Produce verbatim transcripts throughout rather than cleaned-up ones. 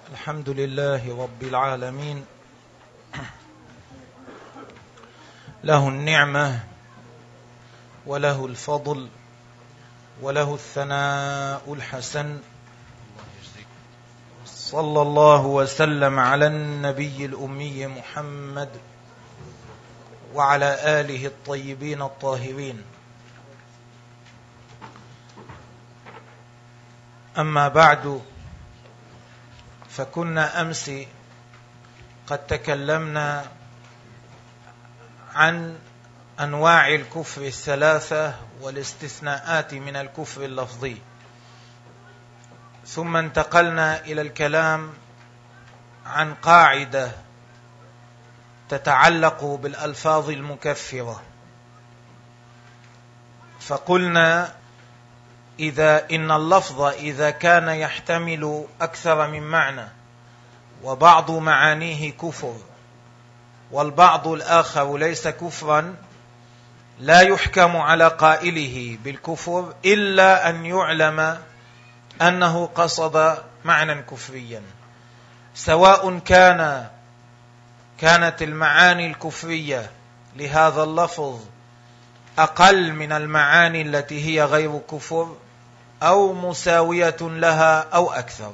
الحمد لله رب العالمين، له النعمة وله الفضل وله الثناء الحسن. صلى الله وسلم على النبي الأمي محمد وعلى آله الطيبين الطاهرين. أما بعد، فكنا أمس قد تكلمنا عن أنواع الكفر الثلاثة والاستثناءات من الكفر اللفظي، ثم انتقلنا إلى الكلام عن قاعدة تتعلق بالألفاظ المكفرة، فقلنا إذا إن اللفظ إذا كان يحتمل أكثر من معنى وبعض معانيه كفر والبعض الآخر ليس كفرا، لا يحكم على قائله بالكفر إلا أن يعلم أنه قصد معنى كفريا، سواء كان كانت المعاني الكفرية لهذا اللفظ أقل من المعاني التي هي غير كفر أو مساوية لها أو أكثر.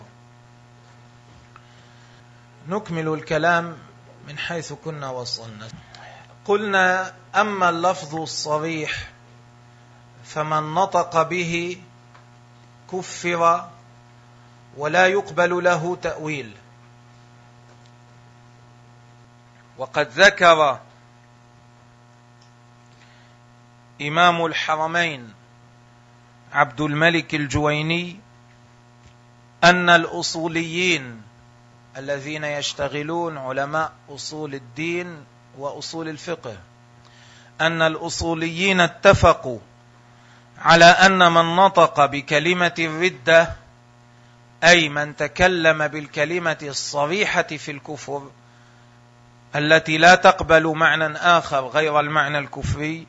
نكمل الكلام من حيث كنا وصلنا. قلنا أما اللفظ الصريح فمن نطق به كفر ولا يقبل له تأويل، وقد ذكر إمام الحرمين عبد الملك الجويني أن الأصوليين الذين يشتغلون علماء أصول الدين وأصول الفقه أن الأصوليين اتفقوا على أن من نطق بكلمة الردة، أي من تكلم بالكلمة الصريحة في الكفر التي لا تقبل معنى آخر غير المعنى الكفري،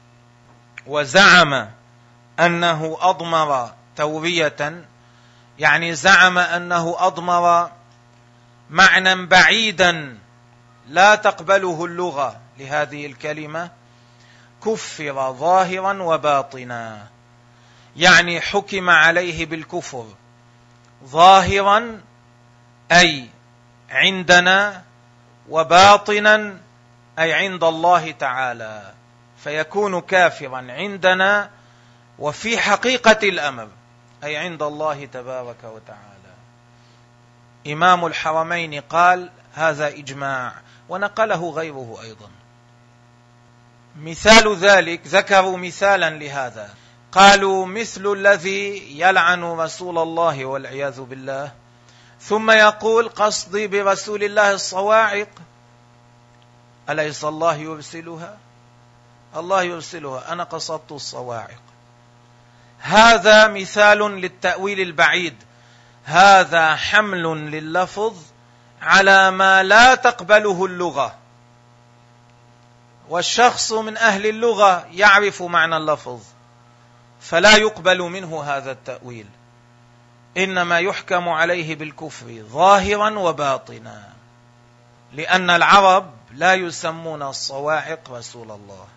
وزعم أنه أضمر تورية، يعني زعم أنه أضمر معنى بعيدا لا تقبله اللغة لهذه الكلمة، كفر ظاهرا وباطنا، يعني حكم عليه بالكفر ظاهرا أي عندنا، وباطنا أي عند الله تعالى، فيكون كافرا عندنا وفي حقيقة الأمر أي عند الله تبارك وتعالى. إمام الحرمين قال هذا إجماع، ونقله غيره أيضا. مثال ذلك، ذكروا مثالا لهذا، قالوا مثل الذي يلعن رسول الله والعياذ بالله ثم يقول قصدي برسول الله الصواعق، أليس الله يرسلها؟ الله يرسلها، أنا قصدت الصواعق. هذا مثال للتأويل البعيد، هذا حمل لللفظ على ما لا تقبله اللغة، والشخص من أهل اللغة يعرف معنى اللفظ فلا يقبل منه هذا التأويل، إنما يحكم عليه بالكفر ظاهرا وباطنا، لأن العرب لا يسمون الصواعق رسول الله،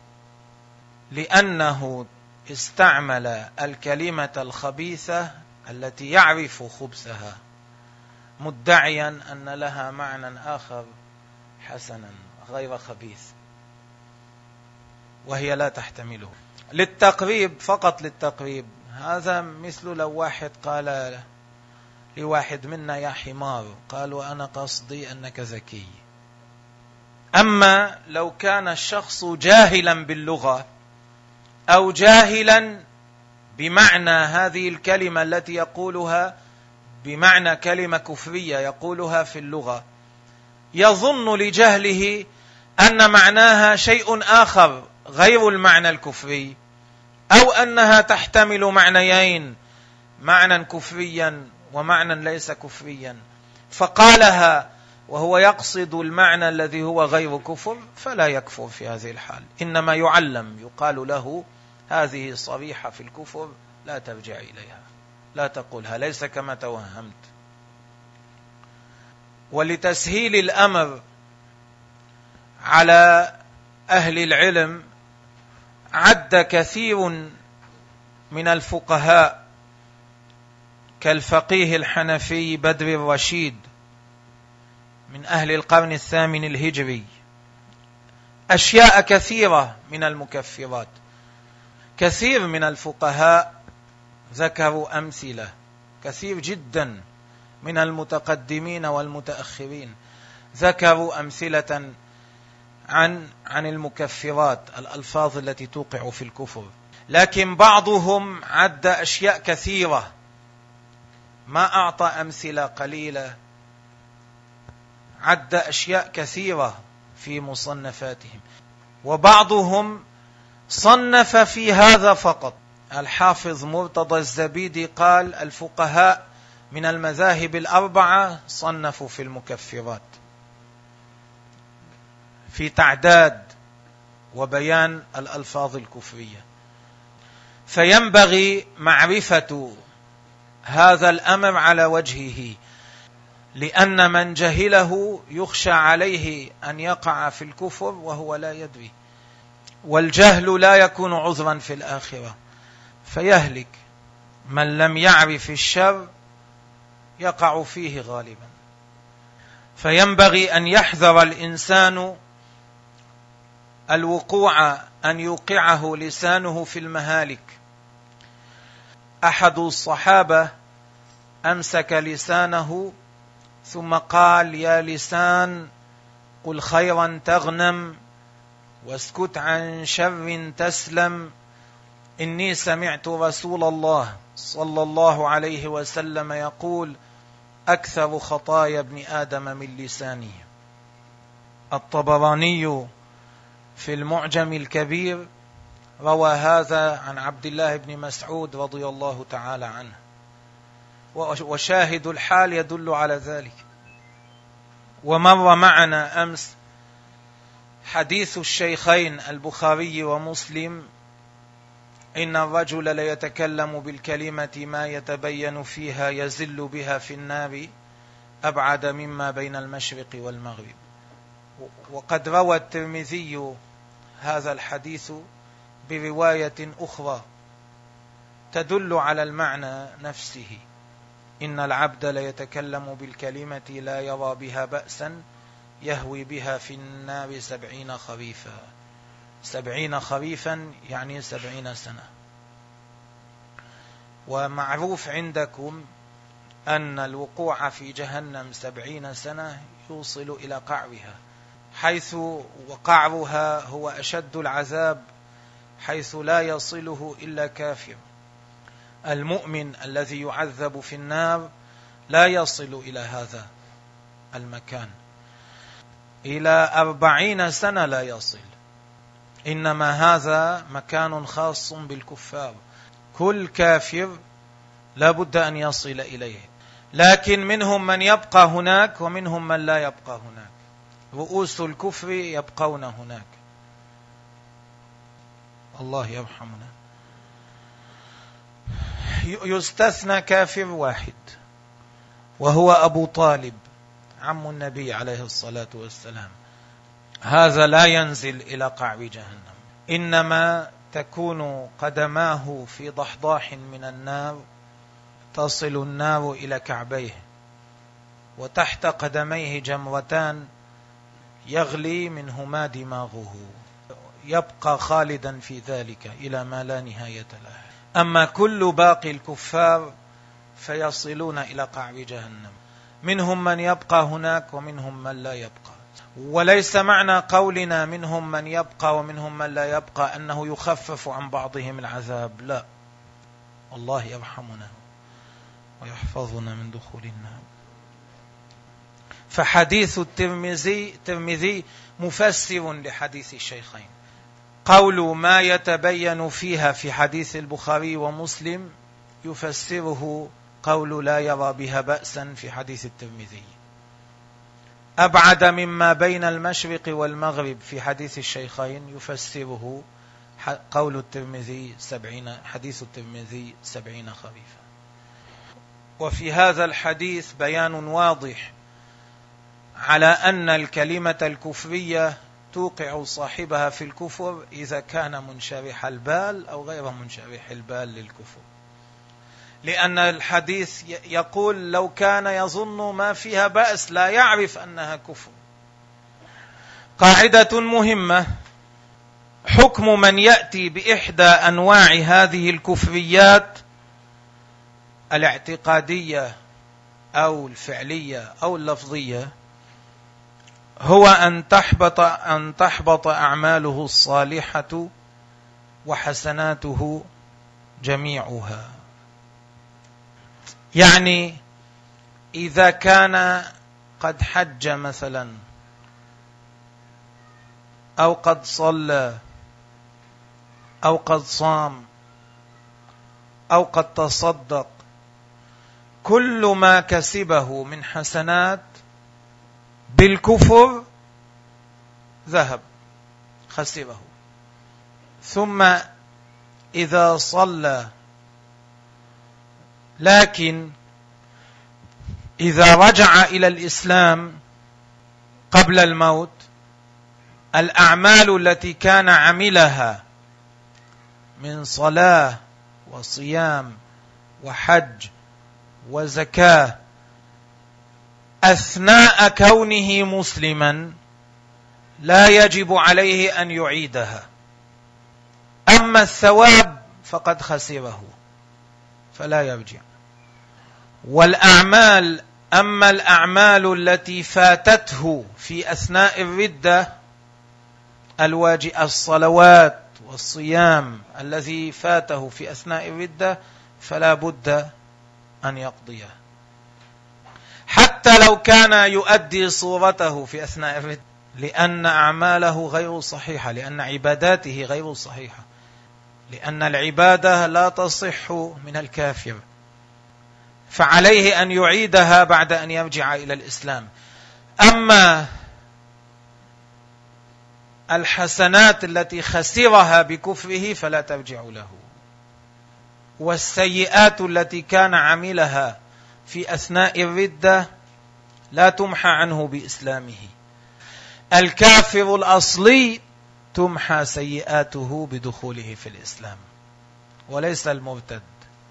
لأنه استعمل الكلمة الخبيثة التي يعرف خبثها مدعيا أن لها معنى آخر حسنا غير خبيث، وهي لا تحتمله. للتقريب، فقط للتقريب، هذا مثل لو واحد قال لواحد منا يا حمار، قالوا أنا قصدي أنك ذكي. أما لو كان الشخص جاهلا باللغة أو جاهلا بمعنى هذه الكلمة التي يقولها بمعنى كلمة كفرية يقولها في اللغة، يظن لجهله أن معناها شيء آخر غير المعنى الكفري، أو أنها تحتمل معنيين، معنى كفريا ومعنى ليس كفريا، فقالها وهو يقصد المعنى الذي هو غير كفر، فلا يكفر في هذه الحال، إنما يعلم، يقال له هذه صريحة في الكفر لا ترجع إليها، لا تقولها، ليس كما توهمت. ولتسهيل الأمر على أهل العلم عد كثير من الفقهاء كالفقيه الحنفي بدر الرشيد من أهل القرن الثامن الهجري أشياء كثيرة من المكفرات. كثير من الفقهاء ذكروا أمثلة، كثير جدا من المتقدمين والمتأخرين ذكروا أمثلة عن عن المكفرات، الألفاظ التي توقع في الكفر، لكن بعضهم عد أشياء كثيرة، ما أعطى أمثلة قليلة، عد أشياء كثيرة في مصنفاتهم. وبعضهم صنف في هذا فقط. الحافظ مرتضى الزبيدي قال الفقهاء من المذاهب الأربعة صنفوا في المكفرات في تعداد وبيان الألفاظ الكفرية. فينبغي معرفة هذا الأمر على وجهه، لأن من جهله يخشى عليه أن يقع في الكفر وهو لا يدري، والجهل لا يكون عذرا في الآخرة، فيهلك من لم يعرف الشر يقع فيه غالبا. فينبغي أن يحذر الإنسان الوقوع أن يوقعه لسانه في المهالك. أحد الصحابة أمسك لسانه ثم قال يا لسان قل خيرا تغنم واسكت عن شر تسلم، إني سمعت رسول الله صلى الله عليه وسلم يقول أكثر خطايا ابن آدم من لسانه. الطبراني في المعجم الكبير روى هذا عن عبد الله بن مسعود رضي الله تعالى عنه، وشاهد الحال يدل على ذلك. ومر معنا أمس حديث الشيخين البخاري ومسلم إن الرجل ليتكلم بالكلمة ما يتبين فيها يزل بها في النار أبعد مما بين المشرق والمغرب. وقد روى الترمذي هذا الحديث برواية أخرى تدل على المعنى نفسه، إن العبد ليتكلم بالكلمة لا يرى بها بأسا يهوي بها في النار سبعين خريفا. سبعين خريفا يعني سبعين سنة. ومعروف عندكم أن الوقوع في جهنم سبعين سنة يوصل إلى قعرها، حيث وقعرها هو أشد العذاب، حيث لا يصله إلا كافر. المؤمن الذي يعذب في النار لا يصل إلى هذا المكان، إلى أربعين سنة لا يصل، إنما هذا مكان خاص بالكفار، كل كافر لا بد أن يصل إليه، لكن منهم من يبقى هناك ومنهم من لا يبقى هناك. رؤوس الكفر يبقون هناك، الله يرحمنا. يستثنى كافر واحد وهو أبو طالب عم النبي عليه الصلاة والسلام، هذا لا ينزل إلى قعر جهنم، إنما تكون قدماه في ضحضاح من النار تصل النار إلى كعبيه، وتحت قدميه جمرتان يغلي منهما دماغه، يبقى خالدا في ذلك إلى ما لا نهاية له. أما كل باقي الكفار فيصلون إلى قعر جهنم، منهم من يبقى هناك ومنهم من لا يبقى. وليس معنى قولنا منهم من يبقى ومنهم من لا يبقى أنه يخفف عن بعضهم العذاب، لا، الله يرحمنا ويحفظنا من دخول النار. فحديث الترمذي الترمذي مفسر لحديث الشيخين. قول ما يتبين فيها في حديث البخاري ومسلم يفسره قول لا يرى بها بأسا في حديث الترمذي. أبعد مما بين المشرق والمغرب في حديث الشيخين يفسره قول الترمذي سبعين، حديث الترمذي سبعين خريفا. وفي هذا الحديث بيان واضح على أن الكلمة الكفرية توقع صاحبها في الكفر إذا كان منشرح البال أو غير منشرح البال للكفر، لأن الحديث يقول لو كان يظن ما فيها بأس لا يعرف أنها كفر. قاعدة مهمة: حكم من يأتي بإحدى أنواع هذه الكفريات الاعتقادية أو الفعلية أو اللفظية هو أن تحبط أن تحبط أعماله الصالحة وحسناته جميعها. يعني إذا كان قد حج مثلا أو قد صلى أو قد صام أو قد تصدق، كل ما كسبه من حسنات بالكفر ذهب خسره. ثم إذا صلى لكن إذا رجع إلى الإسلام قبل الموت، الأعمال التي كان عملها من صلاة وصيام وحج وزكاة أثناء كونه مسلما لا يجب عليه أن يعيدها، أما الثواب فقد خسره فلا يرجع. والأعمال أما الأعمال التي فاتته في أثناء الردة، الواجب الصلوات والصيام الذي فاته في أثناء الردة فلا بد أن يقضيه، حتى لو كان يؤدي صورته في أثناء الردة، لأن أعماله غير صحيحة، لأن عباداته غير صحيحة، لأن العبادة لا تصح من الكافر، فعليه أن يعيدها بعد أن يرجع إلى الإسلام. أما الحسنات التي خسرها بكفره فلا ترجع له، والسيئات التي كان عملها في أثناء الردة لا تمحى عنه بإسلامه. الكافر الأصلي تمحى سيئاته بدخوله في الإسلام، وليس المرتد،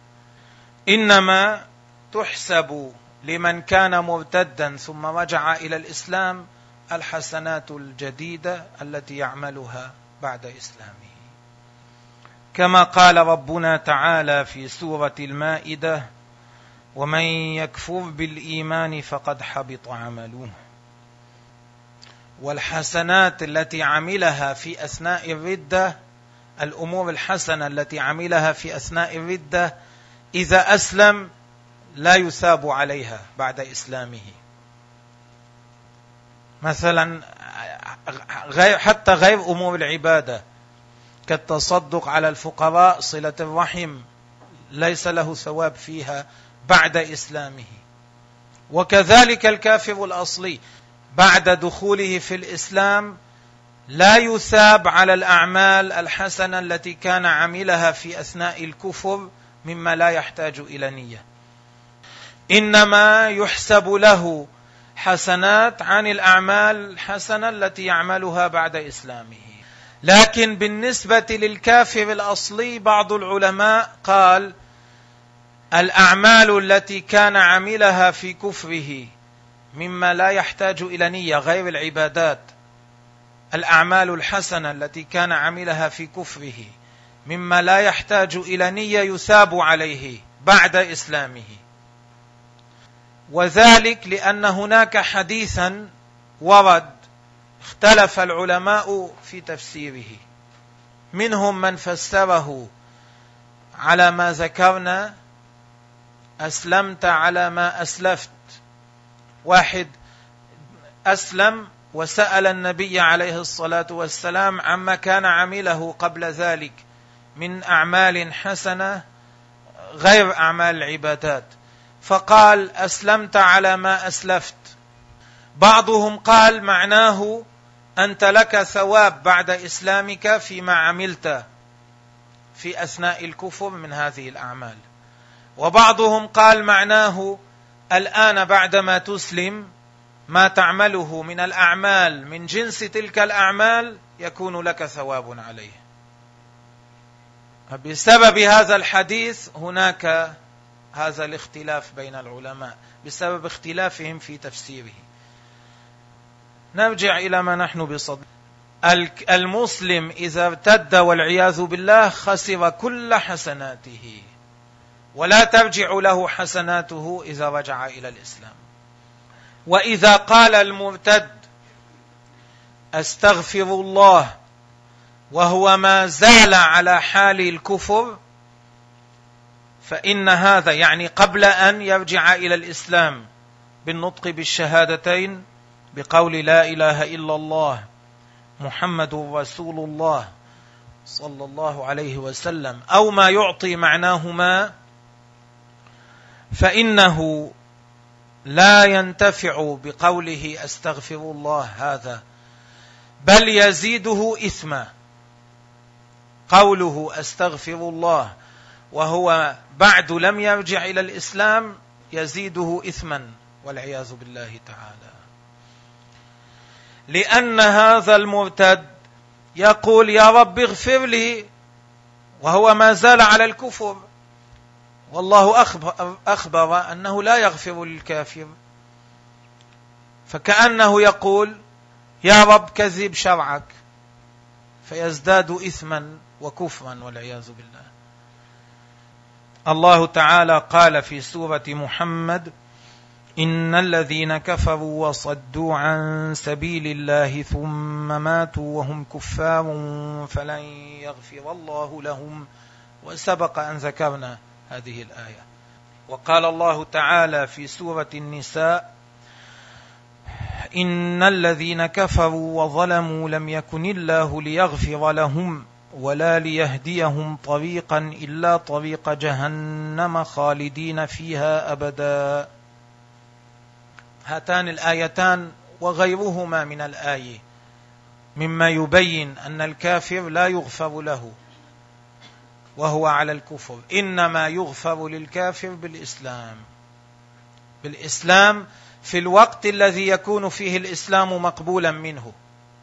إنما تحسب لمن كان مرتدا ثم رجع إلى الإسلام الحسنات الجديدة التي يعملها بعد إسلامه، كما قال ربنا تعالى في سورة المائدة: ومن يكفر بالإيمان فقد حبط عمله. والحسنات التي عملها في أثناء الردة، الأمور الحسنة التي عملها في أثناء الردة، إذا أسلم لا يثاب عليها بعد إسلامه. مثلا غير حتى غير أمور العبادة كالتصدق على الفقراء، صلة الرحم، ليس له ثواب فيها بعد إسلامه. وكذلك الكافر الأصلي بعد دخوله في الإسلام لا يثاب على الأعمال الحسنة التي كان عملها في أثناء الكفر مما لا يحتاج إلى نية، إنما يحسب له حسنات عن الأعمال الحسنة التي يعملها بعد إسلامه. لكن بالنسبة للكافر الأصلي بعض العلماء قال: الأعمال التي كان عملها في كفره مما لا يحتاج إلى نية غير العبادات، الأعمال الحسنة التي كان عملها في كفره مما لا يحتاج إلى نية يثاب عليه بعد إسلامه. وذلك لأن هناك حديثا ورد اختلف العلماء في تفسيره، منهم من فسره على ما ذكرنا: أسلمت على ما أسلفت. واحد أسلم وسأل النبي عليه الصلاة والسلام عما كان عمله قبل ذلك من أعمال حسنة غير أعمال العبادات، فقال: أسلمت على ما أسلفت. بعضهم قال معناه: أنت لك ثواب بعد إسلامك فيما عملت في أثناء الكفر من هذه الأعمال. وبعضهم قال معناه: الآن بعدما تسلم ما تعمله من الأعمال من جنس تلك الأعمال يكون لك ثواب عليه. بسبب هذا الحديث هناك هذا الاختلاف بين العلماء بسبب اختلافهم في تفسيره. نرجع إلى ما نحن بصدد. المسلم إذا ارتد والعياذ بالله خسر كل حسناته، ولا ترجع له حسناته إذا رجع إلى الإسلام. وإذا قال المرتد أستغفر الله وهو ما زال على حال الكفر، فإن هذا يعني قبل أن يرجع إلى الإسلام بالنطق بالشهادتين بقول لا إله إلا الله محمد رسول الله صلى الله عليه وسلم أو ما يعطي معناهما، فإنه لا ينتفع بقوله أستغفر الله هذا، بل يزيده إثما. قوله أستغفر الله وهو بعد لم يرجع إلى الإسلام يزيده إثما والعياذ بالله تعالى، لأن هذا المرتد يقول يا رب اغفر لي وهو ما زال على الكفر، والله أخبر, أخبر أنه لا يغفر للكافر، فكأنه يقول يا رب كذب شرعك، فيزداد إثما وكفرا والعياذ بالله. الله تعالى قال في سورة محمد إن الذين كفروا وصدوا عن سبيل الله ثم ماتوا وهم كفار فلن يغفر الله لهم، وسبق أن ذكرنا هذه الآية. وقال الله تعالى في سورة النساء إن الذين كفروا وظلموا لم يكن الله ليغفر لهم ولا ليهديهم طريقا إلا طريق جهنم خالدين فيها أبدا. هاتان الآيتان وغيرهما من الآية مما يبين أن الكافر لا يغفر له وهو على الكفر، إنما يغفر للكافر بالإسلام، بالإسلام في الوقت الذي يكون فيه الإسلام مقبولا منه،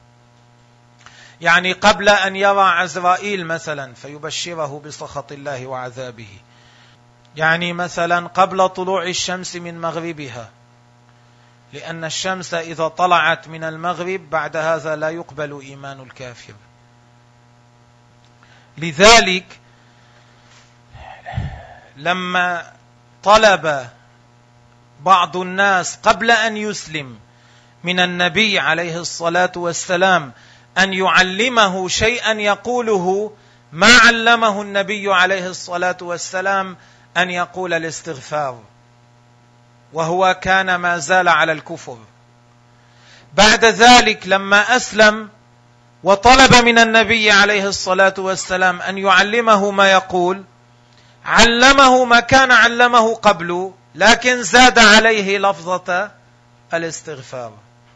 يعني قبل أن يرى عزرائيل مثلا فيبشره بسخط الله وعذابه، يعني مثلا قبل طلوع الشمس من مغربها، لأن الشمس إذا طلعت من المغرب بعد هذا لا يقبل إيمان الكافر. لذلك لما طلب بعض الناس قبل أن يسلم من النبي عليه الصلاة والسلام أن يعلمه شيئا يقوله ما علمه النبي عليه الصلاة والسلام أن يقول الاستغفار، وهو كان ما زال على الكفر. بعد ذلك لما أسلم وطلب من النبي عليه الصلاة والسلام أن يعلمه ما يقول، علمه ما كان علمه قبل، لكن زاد عليه لفظة الاستغفار،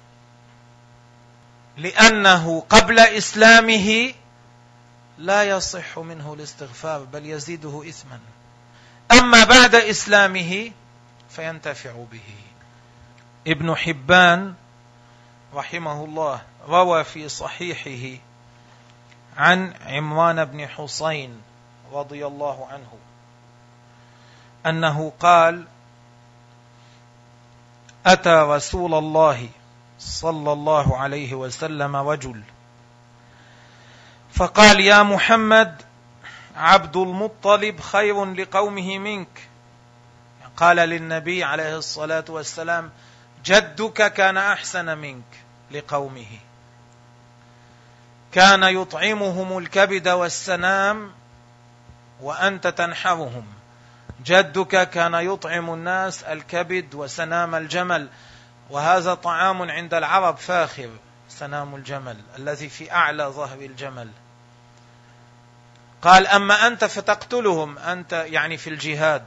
لأنه قبل إسلامه لا يصح منه الاستغفار بل يزيده إثما، أما بعد إسلامه فينتفع به. ابن حبان رحمه الله روى في صحيحه عن عمران بن حسين رضي الله عنه أنه قال أتى رسول الله صلى الله عليه وسلم رجل فقال يا محمد عبد المطلب خير لقومه منك. قال للنبي عليه الصلاة والسلام جدك كان أحسن منك لقومه، كان يطعمهم الكبد والسنام وأنت تنحرهم، جدك كان يطعم الناس الكبد وسنام الجمل، وهذا طعام عند العرب فاخر، سنام الجمل الذي في أعلى ظهر الجمل. قال أما أنت فتقتلهم، أنت يعني في الجهاد.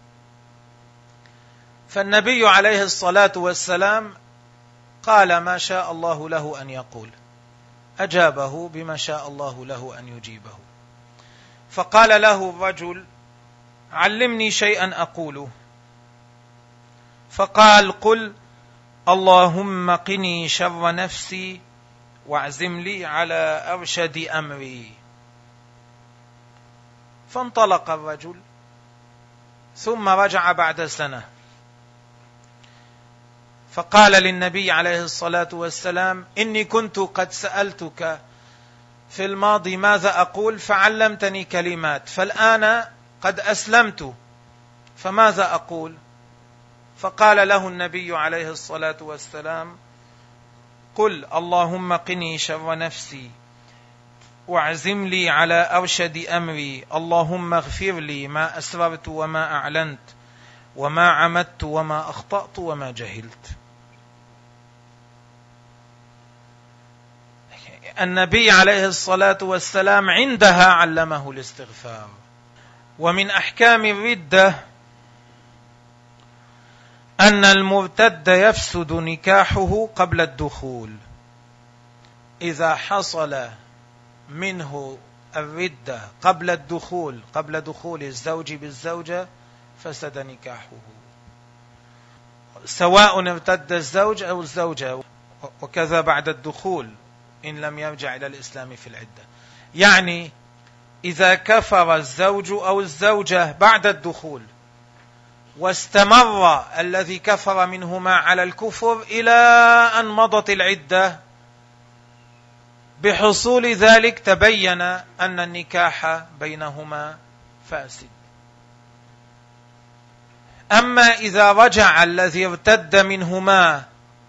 فالنبي عليه الصلاة والسلام قال ما شاء الله له أن يقول، أجابه بما شاء الله له أن يجيبه. فقال له الرجل علمني شيئا أقوله، فقال قل اللهم قني شر نفسي واعزم لي على أرشد أمري. فانطلق الرجل ثم رجع بعد سنة فقال للنبي عليه الصلاة والسلام: إني كنت قد سألتك في الماضي ماذا أقول فعلمتني كلمات، فالآن قد أسلمت فماذا أقول؟ فقال له النبي عليه الصلاة والسلام: قل اللهم قني شر نفسي واعزم لي على أرشد أمري، اللهم اغفر لي ما أسررت وما أعلنت وما عمدت وما أخطأت وما جهلت. النبي عليه الصلاة والسلام عندها علمه الاستغفار. ومن أحكام الردة أن المرتد يفسد نكاحه قبل الدخول. إذا حصل منه الردة قبل الدخول قبل دخول الزوج بالزوجة فسد نكاحه، سواء ارتد الزوج أو الزوجة، وكذا بعد الدخول إن لم يرجع إلى الإسلام في العدة. يعني إذا كفر الزوج أو الزوجة بعد الدخول واستمر الذي كفر منهما على الكفر إلى أن مضت العدة، بحصول ذلك تبين أن النكاح بينهما فاسد. أما إذا رجع الذي ارتد منهما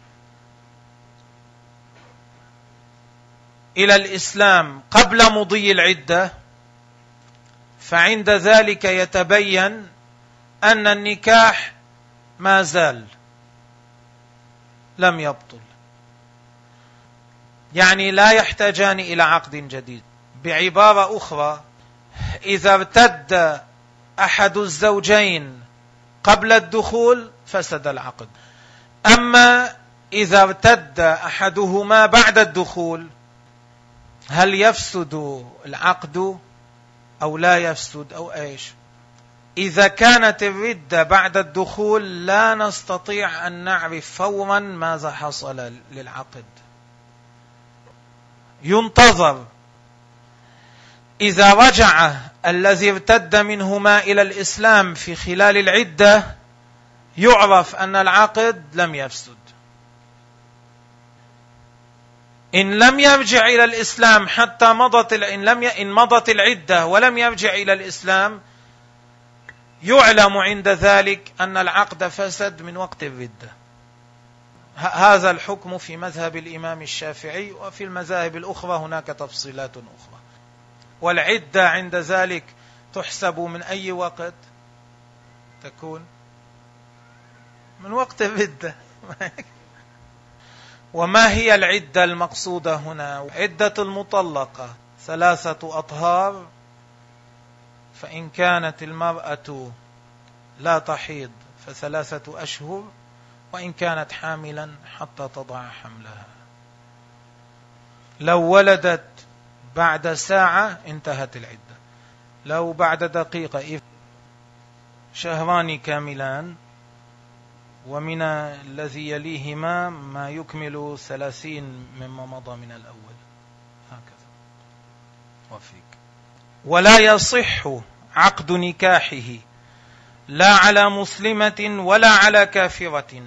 إلى الإسلام قبل مضي العدة، فعند ذلك يتبين أن النكاح ما زال لم يبطل، يعني لا يحتاجان إلى عقد جديد. بعبارة أخرى، إذا ارتد أحد الزوجين قبل الدخول فسد العقد. أما إذا ارتد أحدهما بعد الدخول هل يفسد العقد أو لا يفسد أو إيش؟ إذا كانت الردة بعد الدخول لا نستطيع أن نعرف فورا ماذا حصل للعقد، ينتظر. إذا رجع الذي ارتد منهما إلى الإسلام في خلال العدة يعرف أن العقد لم يفسد. إن لم يرجع إلى الإسلام حتى مضت إن لم ي... إن مضت العدة ولم يرجع إلى الإسلام يعلم عند ذلك أن العقد فسد من وقت الردة. ه... هذا الحكم في مذهب الإمام الشافعي، وفي المذاهب الأخرى هناك تفصيلات أخرى. والعدة عند ذلك تحسب من أي وقت؟ تكون من وقت الردة. وما هي العدة المقصودة هنا؟ عدة المطلقة ثلاثة أطهار، فإن كانت المرأة لا تحيض فثلاثة أشهر، وإن كانت حاملا حتى تضع حملها. لو ولدت بعد ساعة انتهت العدة، لو بعد دقيقة شهران كاملان، ومن الذي يليهما ما يكمل ثلاثين مما مضى من الأول، هكذا. وفيك. ولا يصح عقد نكاحه لا على مسلمة ولا على كافرة.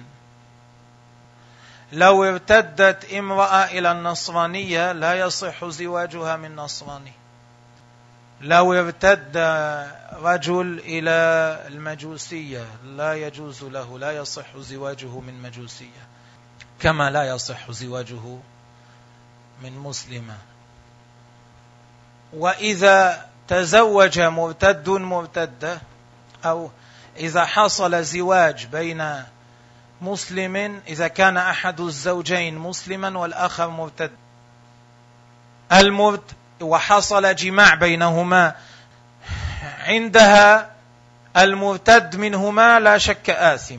لو ارتدت امرأة إلى النصرانية لا يصح زواجها من نصراني. لو ارتد رجل إلى المجوسية لا يجوز له، لا يصح زواجه من مجوسية، كما لا يصح زواجه من مسلمة. وإذا تزوج مرتد مرتدة، أو إذا حصل زواج بين مسلم، إذا كان أحد الزوجين مسلما والآخر مرتد، المرت وحصل جماع بينهما، عندها المرتد منهما لا شك آثم،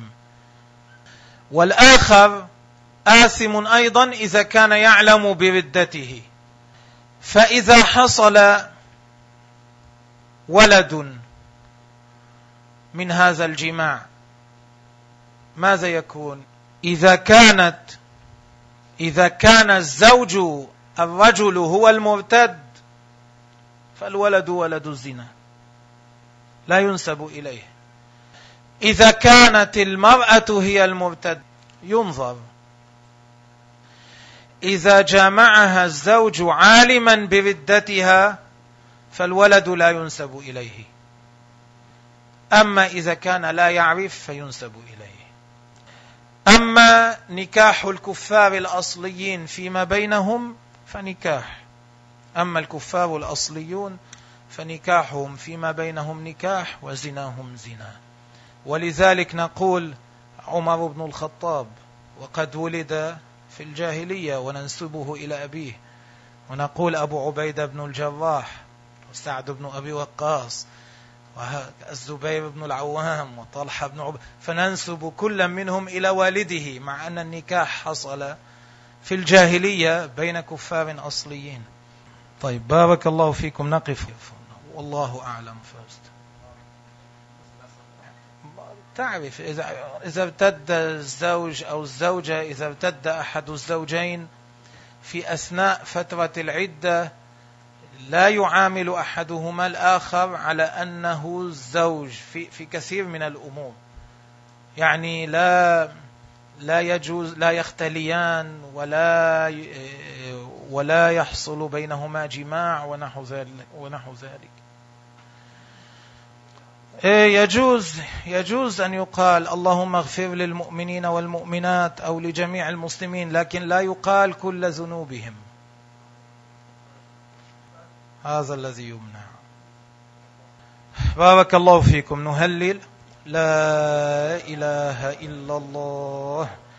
والآخر آثم أيضا إذا كان يعلم بردته. فإذا حصل ولد من هذا الجماع ماذا يكون؟ إذا كانت إذا كان الزوج الرجل هو المرتد فالولد ولد الزنا لا ينسب إليه. إذا كانت المرأة هي المرتد ينظر. إذا جامعها الزوج عالما بردتها فالولد لا ينسب إليه. أما إذا كان لا يعرف فينسب إليه. أما نكاح الكفار الأصليين فيما بينهم فنكاح. أما الكفار الأصليون فنكاحهم فيما بينهم نكاح وزناهم زنا. ولذلك نقول عمر بن الخطاب وقد ولد في الجاهلية وننسبه إلى أبيه، ونقول أبو عبيدة بن الجراح وسعد بن أبي وقاص والزبير بن العوام وطلحة بن عبيدة، فننسب كل منهم إلى والده، مع أن النكاح حصل في الجاهلية بين كفار أصليين. طيب بارك الله فيكم، نقف والله أعلم. فاست تعرف إذا إذا ارتد الزوج أو الزوجة، إذا ارتد أحد الزوجين في أثناء فترة العدة لا يعامل أحدهما الآخر على أنه الزوج في في كثير من الأمور، يعني لا لا يجوز لا يختليان ولا ولا يحصل بينهما جماع ونحو ذلك ونحو ذلك. يجوز يجوز أن يقال اللهم اغفر للمؤمنين والمؤمنات أو لجميع المسلمين، لكن لا يقال كل ذنوبهم، هذا الذي يمنع. بارك الله فيكم. نهلل لا إله إلا الله